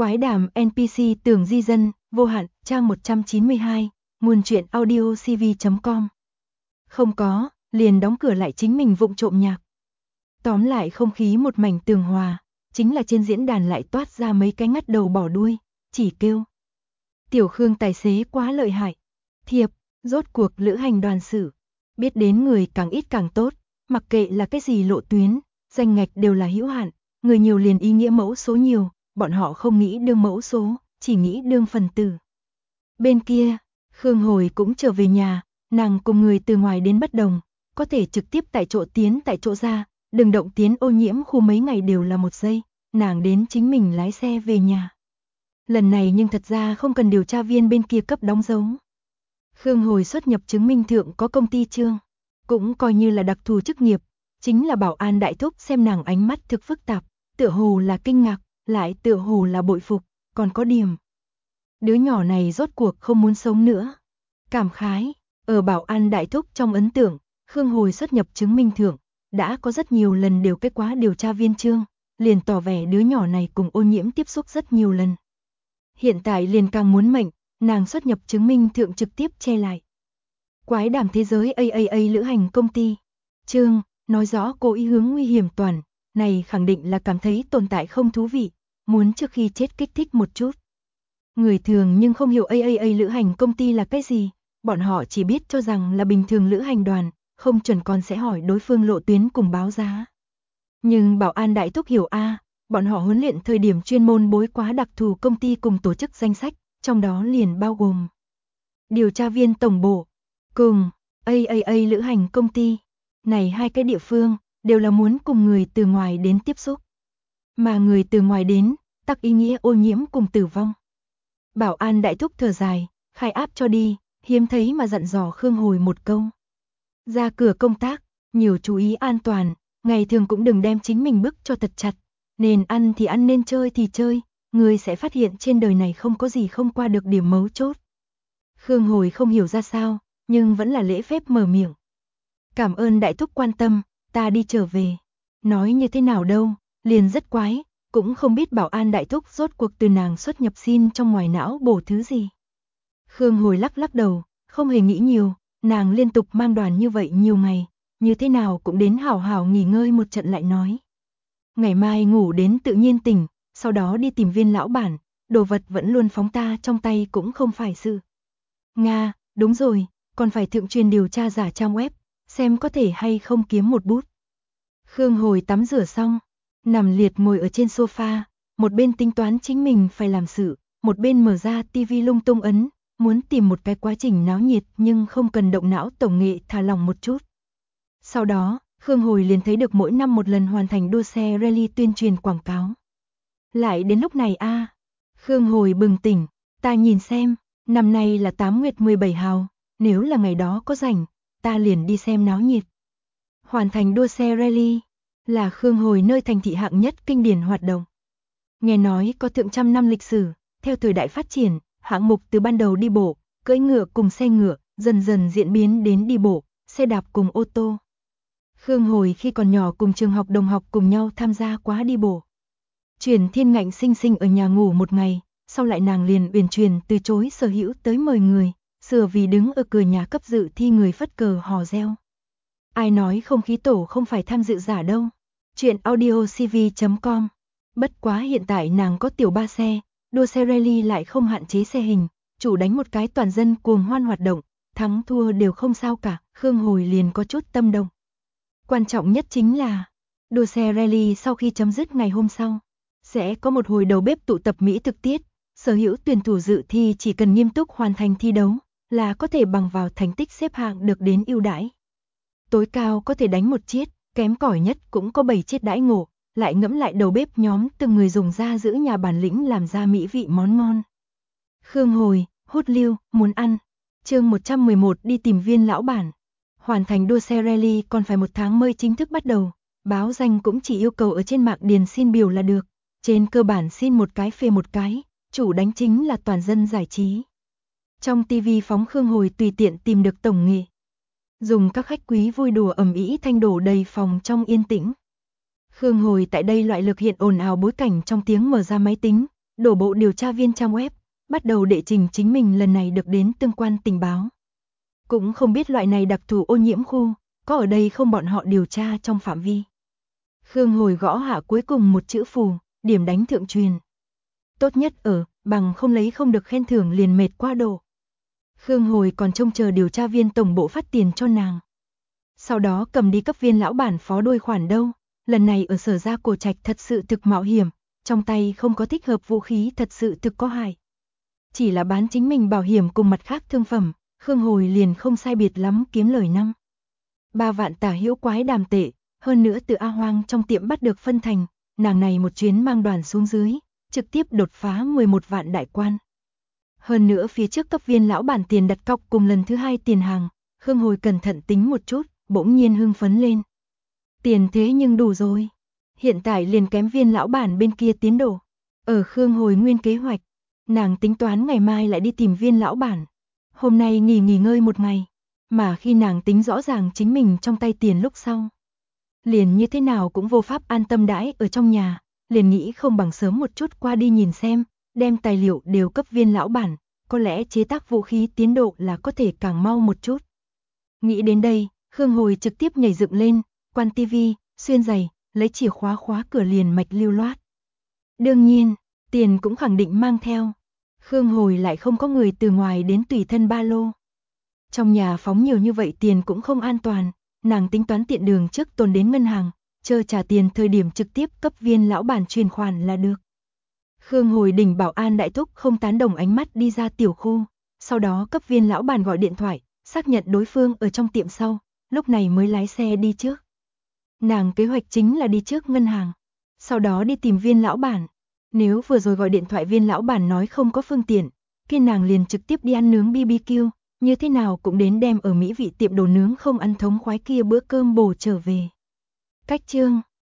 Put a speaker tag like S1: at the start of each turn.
S1: Quái đàm NPC tưởng di dân, vô hạn, trang 192, nguồn truyện audio cv.com. Không có, liền đóng cửa lại chính mình vụng trộm nhạc. Tóm lại không khí một mảnh tường hòa, chính là trên diễn đàn lại toát ra mấy cái ngắt đầu bỏ đuôi, chỉ kêu. Tiểu Khương tài xế quá lợi hại. Thiệp, rốt cuộc lữ hành đoàn sự. Biết đến người càng ít càng tốt, mặc kệ là cái gì lộ tuyến, danh ngạch đều là hữu hạn, người nhiều liền ý nghĩa mẫu số nhiều, bọn họ không nghĩ đương mẫu số, chỉ nghĩ đương phần tử. Bên kia, Khương Hồi cũng trở về nhà, nàng cùng người từ ngoài đến bất đồng, có thể trực tiếp tại chỗ tiến tại chỗ ra, đừng động tiến ô nhiễm khu mấy ngày đều là một giây, nàng đến chính mình lái xe về nhà. Lần này nhưng thật ra không cần điều tra viên bên kia cấp đóng dấu. Khương Hồi xuất nhập chứng minh thượng có công ty trương, cũng coi như là đặc thù chức nghiệp, chính là bảo an đại thúc xem nàng ánh mắt thực phức tạp, tựa hồ là kinh ngạc, lại tựa hồ là bội phục, còn có điểm. Đứa nhỏ này rốt cuộc không muốn sống nữa. Cảm khái, ở bảo an đại thúc trong ấn tượng, Khương Hồi xuất nhập chứng minh thượng, đã có rất nhiều lần đều kết quả điều tra viên trương, liền tỏ vẻ đứa nhỏ này cùng ô nhiễm tiếp xúc rất nhiều lần. Hiện tại liền càng muốn mệnh, nàng xuất nhập chứng minh thượng trực tiếp che lại. Quái đàm thế giới AAA lữ hành công ty. Trương, nói rõ cố ý hướng nguy hiểm toàn, này khẳng định là cảm thấy tồn tại không thú vị, muốn trước khi chết kích thích một chút. Người thường nhưng không hiểu AAA lữ hành công ty là cái gì, bọn họ chỉ biết cho rằng là bình thường lữ hành đoàn, không chuẩn còn sẽ hỏi đối phương lộ tuyến cùng báo giá. Nhưng bảo an đại thúc hiểu bọn họ huấn luyện thời điểm chuyên môn bối quá đặc thù công ty cùng tổ chức danh sách, trong đó liền bao gồm điều tra viên tổng bộ, cùng AAA lữ hành công ty. Này hai cái địa phương, đều là muốn cùng người từ ngoài đến tiếp xúc. Mà người từ ngoài đến, tắc ý nghĩa ô nhiễm cùng tử vong. Bảo an đại thúc thở dài, khai áp cho đi, hiếm thấy mà dặn dò Khương Hồi một câu. Ra cửa công tác, nhiều chú ý an toàn, ngày thường cũng đừng đem chính mình bức cho thật chặt. Nên ăn thì ăn, nên chơi thì chơi, người sẽ phát hiện trên đời này không có gì không qua được điểm mấu chốt. Khương Hồi không hiểu ra sao, nhưng vẫn là lễ phép mở miệng. Cảm ơn đại thúc quan tâm, ta đi trở về. Nói như thế nào đâu, liền rất quái, cũng không biết bảo an đại thúc rốt cuộc từ nàng xuất nhập xin trong ngoài não bổ thứ gì. Khương Hồi lắc lắc đầu, không hề nghĩ nhiều, nàng liên tục mang đoàn như vậy nhiều ngày, như thế nào cũng đến hảo hảo nghỉ ngơi một trận lại nói. Ngày mai ngủ đến tự nhiên tỉnh, sau đó đi tìm Viên lão bản, đồ vật vẫn luôn phóng ta trong tay cũng không phải sự. Nga, đúng rồi, còn phải thượng truyền điều tra giả trang web, xem có thể hay không kiếm một bút. Khương Hồi tắm rửa xong, nằm liệt ngồi ở trên sofa, một bên tính toán chính mình phải làm sự, một bên mở ra tivi lung tung ấn, muốn tìm một cái quá trình náo nhiệt nhưng không cần động não tổng nghệ thả lỏng một chút. Sau đó, Khương Hồi liền thấy được mỗi năm một lần hoàn thành đua xe rally tuyên truyền quảng cáo. Lại đến lúc này Khương Hồi bừng tỉnh, ta nhìn xem, năm nay là 8 nguyệt 17 hào, nếu là ngày đó có rảnh, ta liền đi xem náo nhiệt. Hoàn thành đua xe rally là Khương Hồi nơi thành thị hạng nhất kinh điển hoạt động. Nghe nói có thượng trăm năm lịch sử, theo thời đại phát triển, hạng mục từ ban đầu đi bộ, cưỡi ngựa cùng xe ngựa, dần dần diễn biến đến đi bộ, xe đạp cùng ô tô. Khương Hồi khi còn nhỏ cùng trường học đồng học cùng nhau tham gia quá đi bộ. Truyền Thiên Ngạnh sinh sinh ở nhà ngủ một ngày, sau lại nàng liền uyển chuyển từ chối sở hữu tới mời người, sửa vì đứng ở cửa nhà cấp dự thi người phất cờ hò reo. Ai nói không khí tổ không phải tham dự giả đâu. Chuyện audio cv.com. Bất quá hiện tại nàng có tiểu ba xe, đua xe rally lại không hạn chế xe hình, chủ đánh một cái toàn dân cuồng hoan hoạt động, thắng thua đều không sao cả, Khương Hồi liền có chút tâm động. Quan trọng nhất chính là, đua xe rally sau khi chấm dứt ngày hôm sau, sẽ có một hồi đầu bếp tụ tập mỹ thực tiết, sở hữu tuyển thủ dự thi chỉ cần nghiêm túc hoàn thành thi đấu, là có thể bằng vào thành tích xếp hạng được đến ưu đãi. Tối cao có thể đánh một chiết, kém cỏi nhất cũng có 7 chiết đãi ngộ, lại ngẫm lại đầu bếp nhóm từng người dùng ra giữ nhà bản lĩnh làm ra mỹ vị món ngon. Khương Hồi, hút lưu, muốn ăn. Chương 111 đi tìm Viên lão bản. Hoàn thành đua xe rally còn phải 1 tháng mới chính thức bắt đầu, báo danh cũng chỉ yêu cầu ở trên mạng điền xin biểu là được, trên cơ bản xin một cái phê một cái, chủ đánh chính là toàn dân giải trí. Trong TV phóng Khương Hồi tùy tiện tìm được tổng nghệ. Dùng các khách quý vui đùa ầm ĩ thanh đổ đầy phòng trong yên tĩnh. Khương Hồi tại đây loại lực hiện ồn ào bối cảnh trong tiếng mở ra máy tính, đổ bộ điều tra viên trang web, bắt đầu đệ trình chính mình lần này được đến tương quan tình báo. Cũng không biết loại này đặc thù ô nhiễm khu, có ở đây không bọn họ điều tra trong phạm vi. Khương Hồi gõ hạ cuối cùng một chữ phù, điểm đánh thượng truyền. Tốt nhất ở, bằng không lấy không được khen thưởng liền mệt qua độ. Khương Hồi còn trông chờ điều tra viên tổng bộ phát tiền cho nàng. Sau đó cầm đi cấp viên lão bản phó đôi khoản đâu, lần này ở Sở Gia Cổ Trạch thật sự thực mạo hiểm, trong tay không có thích hợp vũ khí thật sự thực có hại. Chỉ là bán chính mình bảo hiểm cùng mặt khác thương phẩm, Khương Hồi liền không sai biệt lắm kiếm lời 3 vạn tả hữu quái đàm tệ, hơn nữa từ A Hoang trong tiệm bắt được phân thành, nàng này một chuyến mang đoàn xuống dưới, trực tiếp đột phá 11 vạn đại quan. Hơn nữa phía trước cấp viên lão bản tiền đặt cọc cùng lần thứ 2 tiền hàng, Khương Hồi cẩn thận tính một chút, bỗng nhiên hưng phấn lên. Tiền thế nhưng đủ rồi. Hiện tại liền kém viên lão bản bên kia tiến độ. Ở Khương Hồi nguyên kế hoạch, nàng tính toán ngày mai lại đi tìm viên lão bản. Hôm nay nghỉ ngơi một ngày, mà khi nàng tính rõ ràng chính mình trong tay tiền lúc sau. Liền như thế nào cũng vô pháp an tâm đãi ở trong nhà, liền nghĩ không bằng sớm một chút qua đi nhìn xem, đem tài liệu đều cấp viên lão bản, có lẽ chế tác vũ khí tiến độ là có thể càng mau một chút. Nghĩ đến đây, Khương Hồi trực tiếp nhảy dựng lên, quan tivi, xuyên giày, lấy chìa khóa khóa cửa liền mạch lưu loát. Đương nhiên, tiền cũng khẳng định mang theo. Khương Hồi lại không có người từ ngoài đến tùy thân ba lô. Trong nhà phóng nhiều như vậy tiền cũng không an toàn, nàng tính toán tiện đường trước tồn đến ngân hàng, chờ trả tiền thời điểm trực tiếp cấp viên lão bản truyền khoản là được. Khương Hồi đỉnh bảo an đại thúc không tán đồng ánh mắt đi ra tiểu khu, sau đó cấp viên lão bản gọi điện thoại, xác nhận đối phương ở trong tiệm sau, lúc này mới lái xe đi trước. Nàng kế hoạch chính là đi trước ngân hàng, sau đó đi tìm viên lão bản. Nếu vừa rồi gọi điện thoại viên lão bản nói không có phương tiện, kia nàng liền trực tiếp đi ăn nướng BBQ, như thế nào cũng đến đem ở mỹ vị tiệm đồ nướng không ăn thống khoái kia bữa cơm bổ trở về. Cách chương